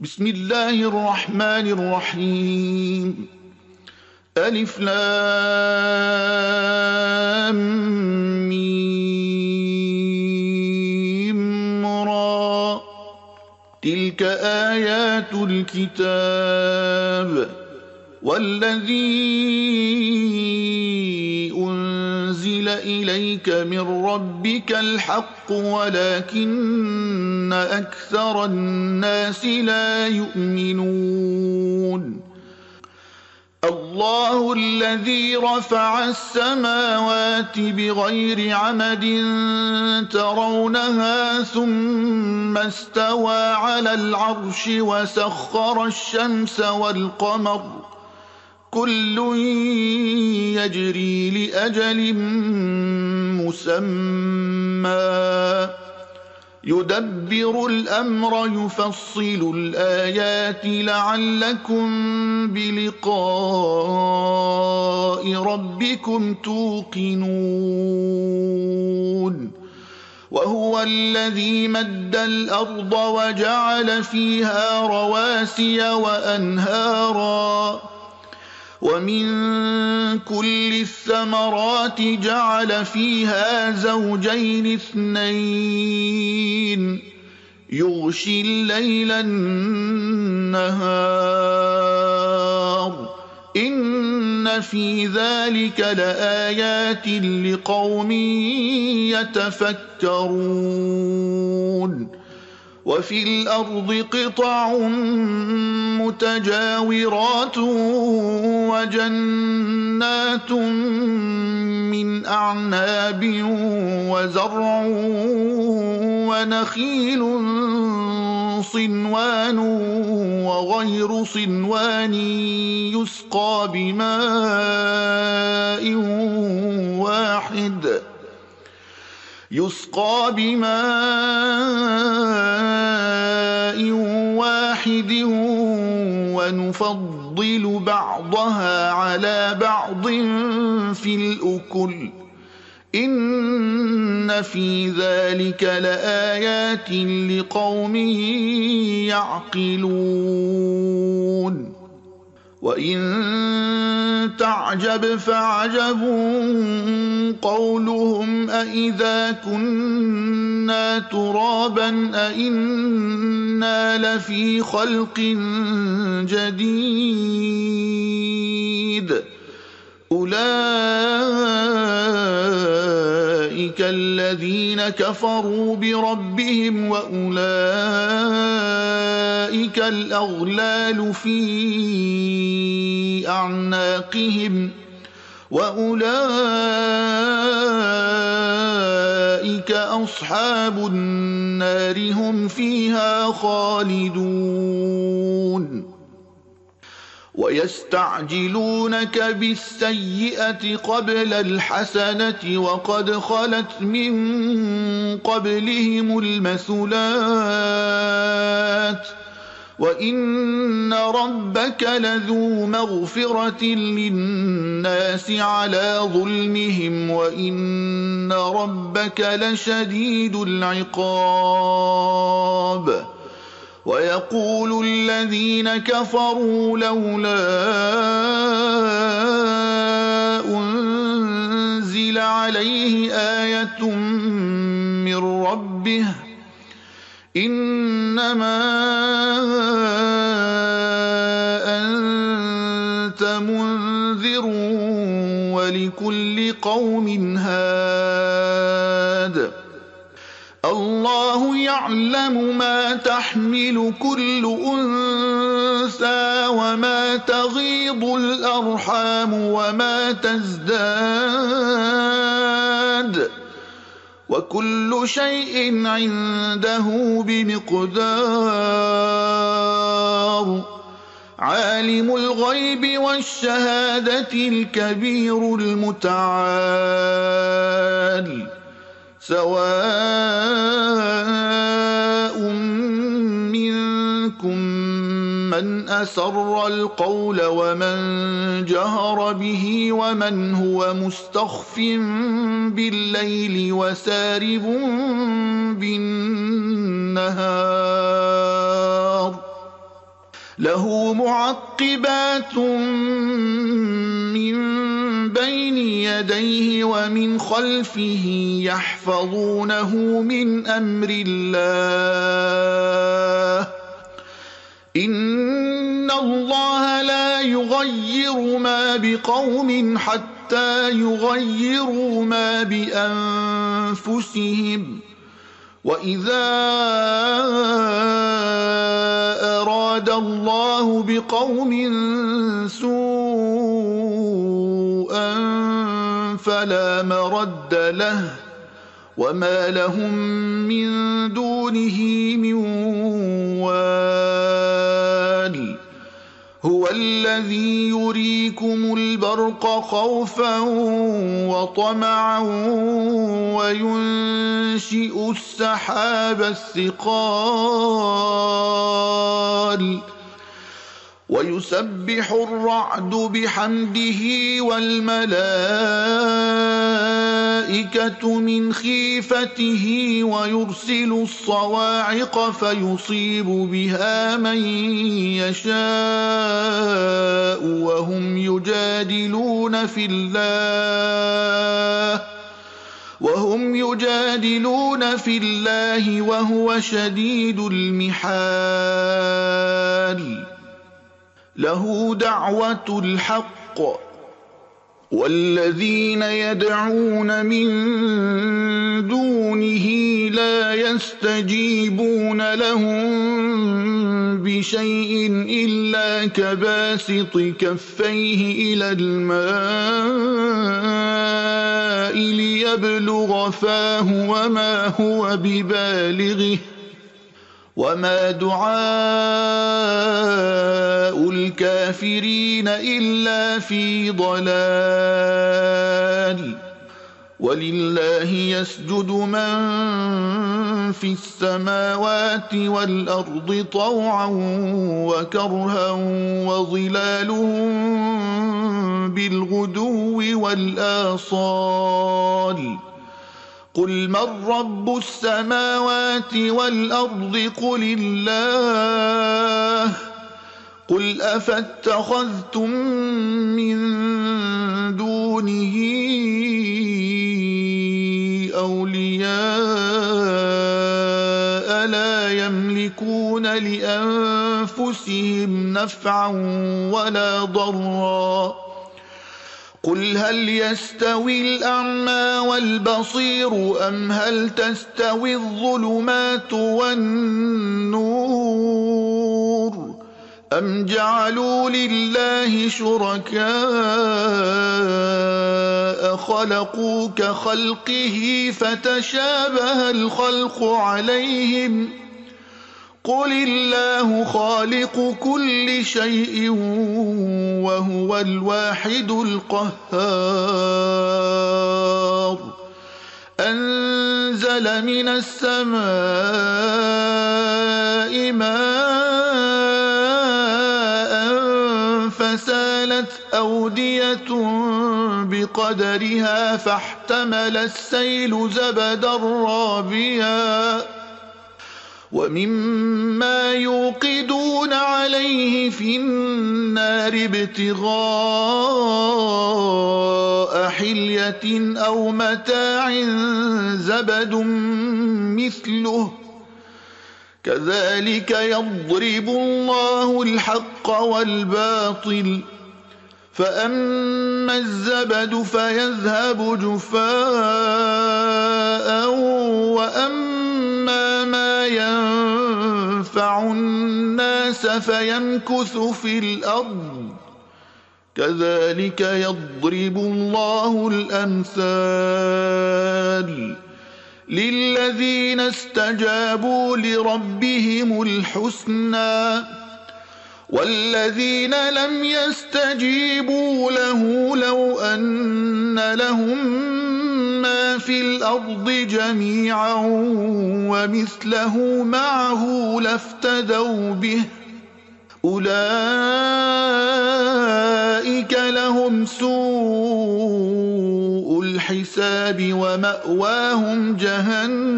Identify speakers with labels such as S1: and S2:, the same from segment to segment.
S1: بسم الله الرحمن الرحيم. ألف لام ميم را. تلك آيات الكتاب والذي أنزل إليك من ربك الحق ولكن أكثر الناس لا يؤمنون. الله الذي رفع السماوات بغير عمد ترونها ثم استوى على العرش وسخر الشمس والقمر كل يجري لأجل مسمى يدبر الأمر يفصل الآيات لعلكم بلقاء ربكم توقنون. وهو الذي مد الأرض وجعل فيها رواسي وأنهارا ومن كل الثمرات جعل فيها زوجين اثنين يغشي الليل النهار إن في ذلك لآيات لقوم يتفكرون. وفي الأرض قطع متجاورات وجنات من أعناب وزرع ونخيل صنوان وغير صنوان يسقى بماء واحد ونفضل بعضها على بعض في الأكل إن في ذلك لآيات لقوم يعقلون. وإن تعجب فعجب قولهم أإذا كنا ترابا أإنا لفي خلق جديد أولئك الذين كفروا بربهم وأولئك الأغلال في أعناقهم وأولئك أصحاب النار هم فيها خالدون. ويستعجلونك بالسيئة قبل الحسنة وقد خلت من قبلهم المثلات وإن ربك لذو مغفرة للناس على ظلمهم وإن ربك لشديد العقاب. ويقول الذين كفروا لولا أنزل عليه آية من ربه إنما أنت منذر ولكل قوم هاد. الله يعلم ما تحمل كل أنثى وما تغيض الأرحام وما تزداد وكل شيء عنده بمقدار. عالم الغيب والشهادة الكبير المتعال سواء منكم من أسر القول ومن جهر به ومن هو مستخف بالليل وسارب بالنهار له معقبات من بين يديه ومن خلفه يحفظونه من أمر الله إن الله لا يغير ما بقوم حتى يغيروا ما بأنفسهم وإذا أراد الله بقوم سوءا فلا مرد له وما لهم من دونه من وال هو الذي يريكم البرق خوفا وطمعا وينشئ السحاب الثقال ويسبح الرعد بحمده والملائكة من خيفته ويرسل الصواعق فيصيب بها من يشاء وهم يجادلون في الله وهو شديد المحال له دعوة الحق والذين يدعون من دونه لا يستجيبون لهم بشيء إلا كباسط كفيه إلى الماء ليبلغ فاه وما هو ببالغه وما دعاء الكافرين إلا في ضلال ولله يسجد من في السماوات والأرض طوعا وكرها وظلالهم بالغدو والآصال قل من رب السماوات والأرض قل الله قل أفاتخذتم من دونه أولياء لا يملكون لأنفسهم نفعا ولا ضرا قل هل يستوي الأعمى والبصير أم هل تستوي الظلمات والنور أم جعلوا لله شركاء خلقوا كخلقه فتشابه الخلق عليهم قل الله خالق كل شيء وهو الواحد القهار أنزل من السماء ماء فسالت أودية بقدرها فاحتمل السيل زبدا رابيا ومما يوقدون عليه في النار ابتغاء حلية أو متاع زبد مثله كذلك يضرب الله الحق والباطل فأما الزبد فيذهب جفاء وأما ما ينفع الناس فيمكث في الأرض كذلك يضرب الله الأمثال للذين استجابوا لربهم الحسنى والذين لم يستجيبوا له لو أن لهم ما في الأرض جميعا ومثله معه لافتدوا به أولئك لهم سوء الحساب ومأواهم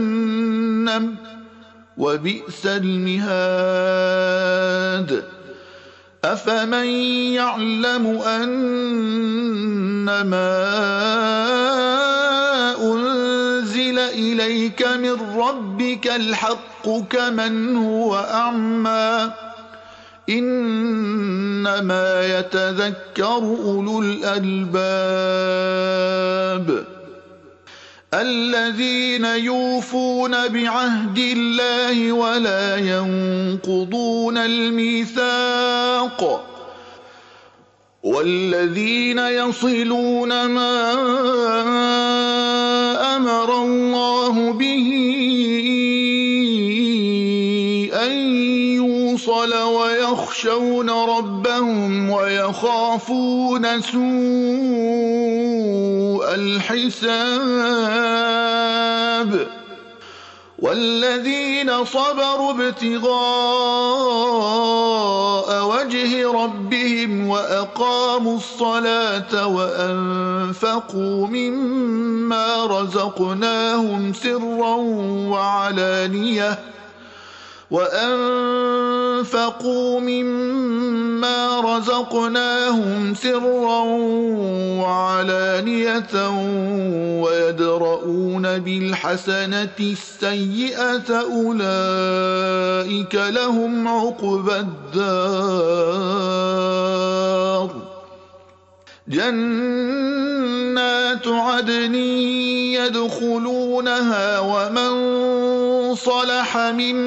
S1: جهنم وبئس المهاد أفمن يعلم أنما أنزل إليك من ربك الحق كمن هو أعمى إنما يتذكر أولو الألباب الذين يوفون بعهد الله ولا ينقضون الميثاق والذين يصلون ما أمر الله به أن يوصل ويخشون ربهم ويخافون سوء الحساب والذين صبروا ابتغاء وجه ربهم وأقاموا الصلاة وأنفقوا مما رزقناهم سرا وعلانية ويدرؤون بالحسنة السيئة أولئك لهم عقبى الدار جنات عدن يدخلونها ومن صلح من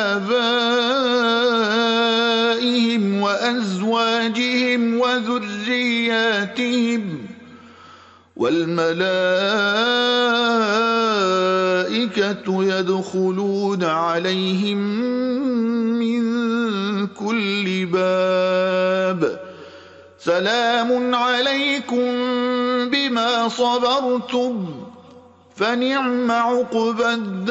S1: آبائهم وأزواجهم وذرياتهم والملائكة يدخلون عليهم من كل باب سلام عليكم بما صبرتم فنعم عقبى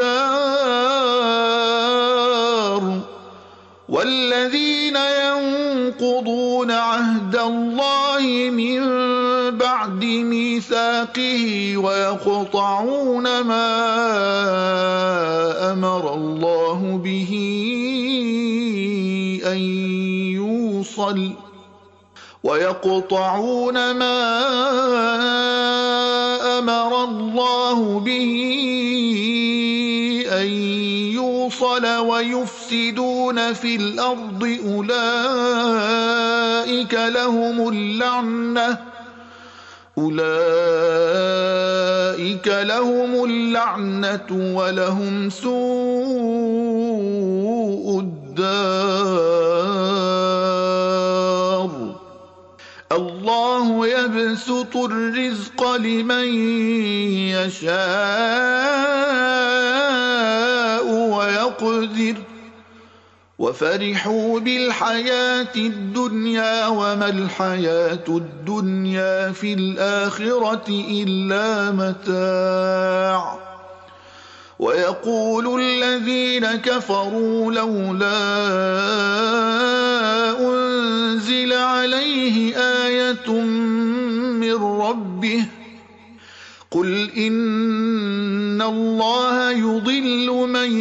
S1: الدار والذين ينقضون عهد الله من بعد ميثاقه ويقطعون ما أمر الله به أن يوصل ويفسدون في الأرض أولئك لهم اللعنة ولهم سوء الدار الله يبسط الرزق لمن يشاء ويقدر وفرحوا بالحياة الدنيا وما الحياة الدنيا في الآخرة إلا متاع ويقول الذين كفروا لولا أنزل عليه آية من ربه قل إن الله يضل من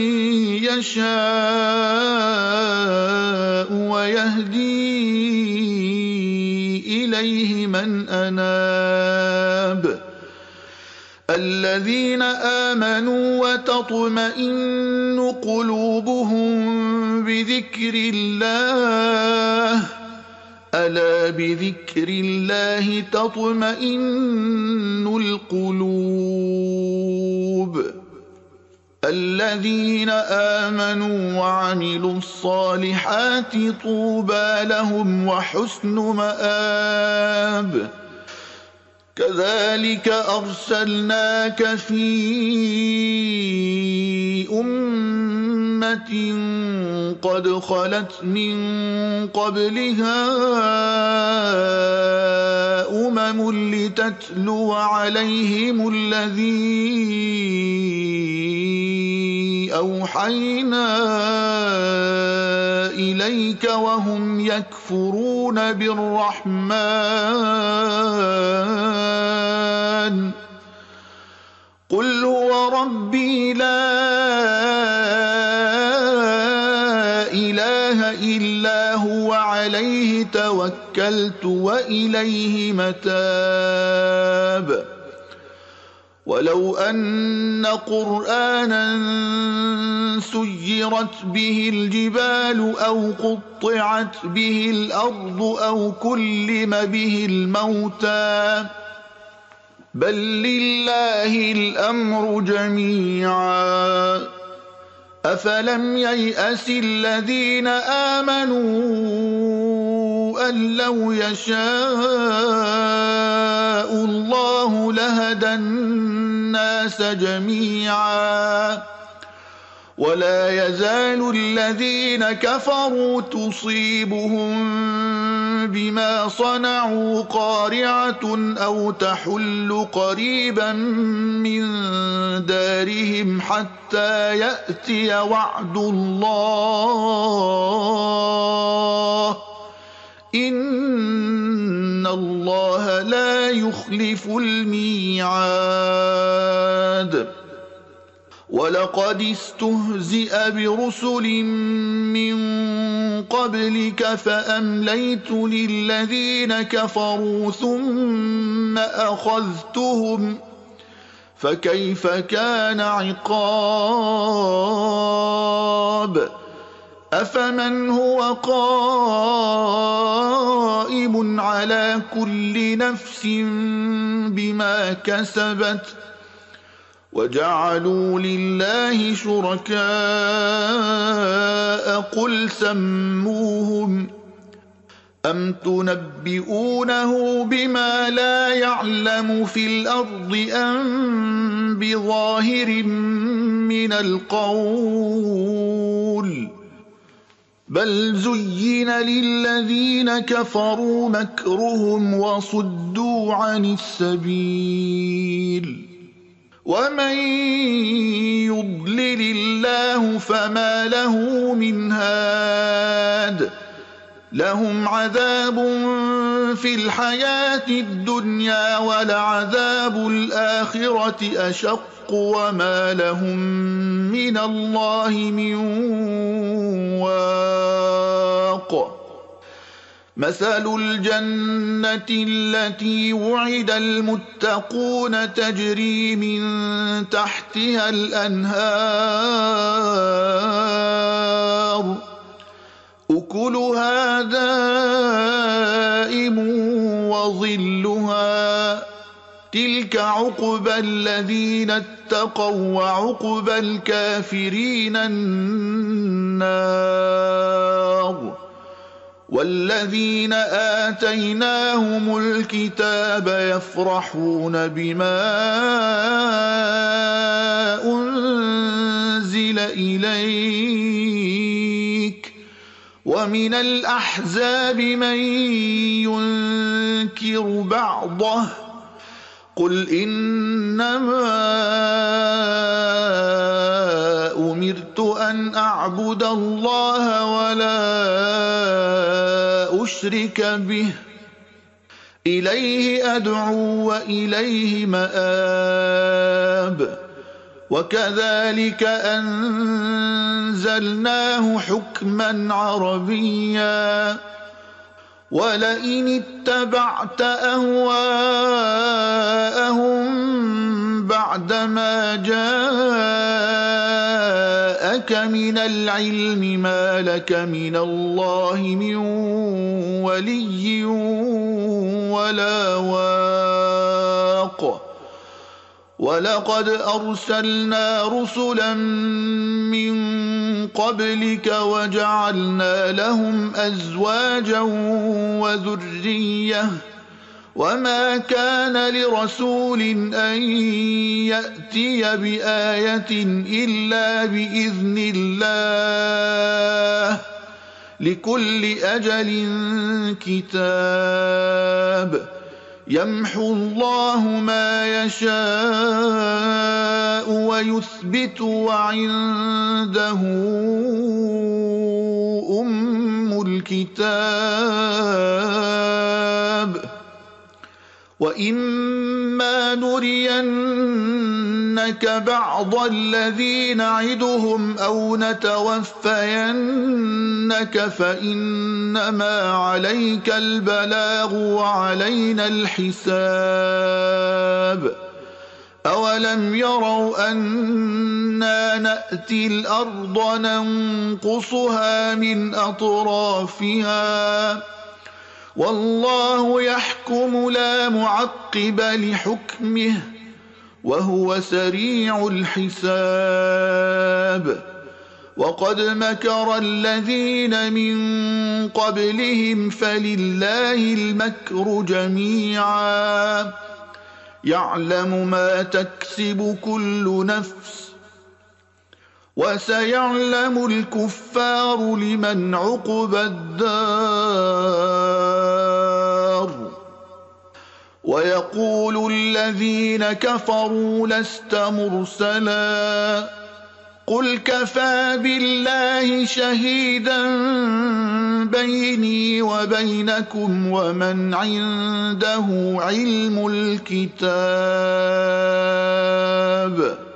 S1: يشاء ويهدي إليه من أناب الذين آمنوا وتطمئن قلوبهم بذكر الله ألا بذكر الله تطمئن القلوب الذين آمنوا وعملوا الصالحات طوبى لهم وحسن مآب كذلك أرسلناك في أمة قد خلت من قبلها لتتلو عليهم الذي أوحينا إليك وهم يكفرون بالرحمن قل هو ربي لا إله إلا هو عليه توكلت وإليه متاب ولو أن قرآنا سيرت به الجبال أو قطعت به الأرض أو كلم به الموتى بل لله الأمر جميعا أفلم ييأس الذين آمنوا أن لو يشاء الله لهدى الناس جميعا ولا يزال الذين كفروا تصيبهم بما صنعوا قارعة أو تحل قريبا من دارهم حتى يأتي وعد الله إن الله لا يخلف الميعاد ولقد استهزئ برسل من قبلك فأمليت للذين كفروا ثم أخذتهم فكيف كان عقاب أفمن هو قائم على كل نفس بما كسبت وجعلوا لله شركاء قل سموهم أم تنبئونه بما لا يعلم في الأرض أم بظاهر من القول بل زين للذين كفروا مكرهم وصدوا عن السبيل ومن يضلل الله فما له من هاد لهم عذاب في الحياة الدنيا ولعذاب الآخرة أشق وما لهم من الله من واق مثل الجنة التي وعد المتقون تجري من تحتها الأنهار أكلها دائم وظلها تلك عقبى الذين اتقوا وعقبى الكافرين النار والذين آتيناهم الكتاب يفرحون بما أنزل إليك ومن الأحزاب من ينكر بعضه قل إنما أمرت أن أعبد الله ولا أشرك به إليه أدعو وإليه مآب وكذلك أنزلناه حكما عربيا ولئن اتبعت أهواءهم بعدما جاءك من العلم ما لك من الله من ولي ولا واق ولقد أرسلنا رسلا من قبلك وجعلنا لهم أزواجا وذرية وما كان لرسول أن يأتي بآية إلا بإذن الله لكل أجل كتاب يمحو الله ما يشاء ويثبت وعنده أم الكتاب وإما نرينك بعض الذي نعدهم أو نتوفينك فإنما عليك البلاغ وعلينا الحساب أولم يروا أنا نأتي الأرض ننقصها من أطرافها والله يحكم لا معقب لحكمه وهو سريع الحساب وقد مكر الذين من قبلهم فلله المكر جميعا يعلم ما تكسب كل نفس وسيعلم الكفار لمن عقبى الدار ويقول الذين كفروا لست مرسلا قل كفى بالله شهيدا بيني وبينكم ومن عنده علم الكتاب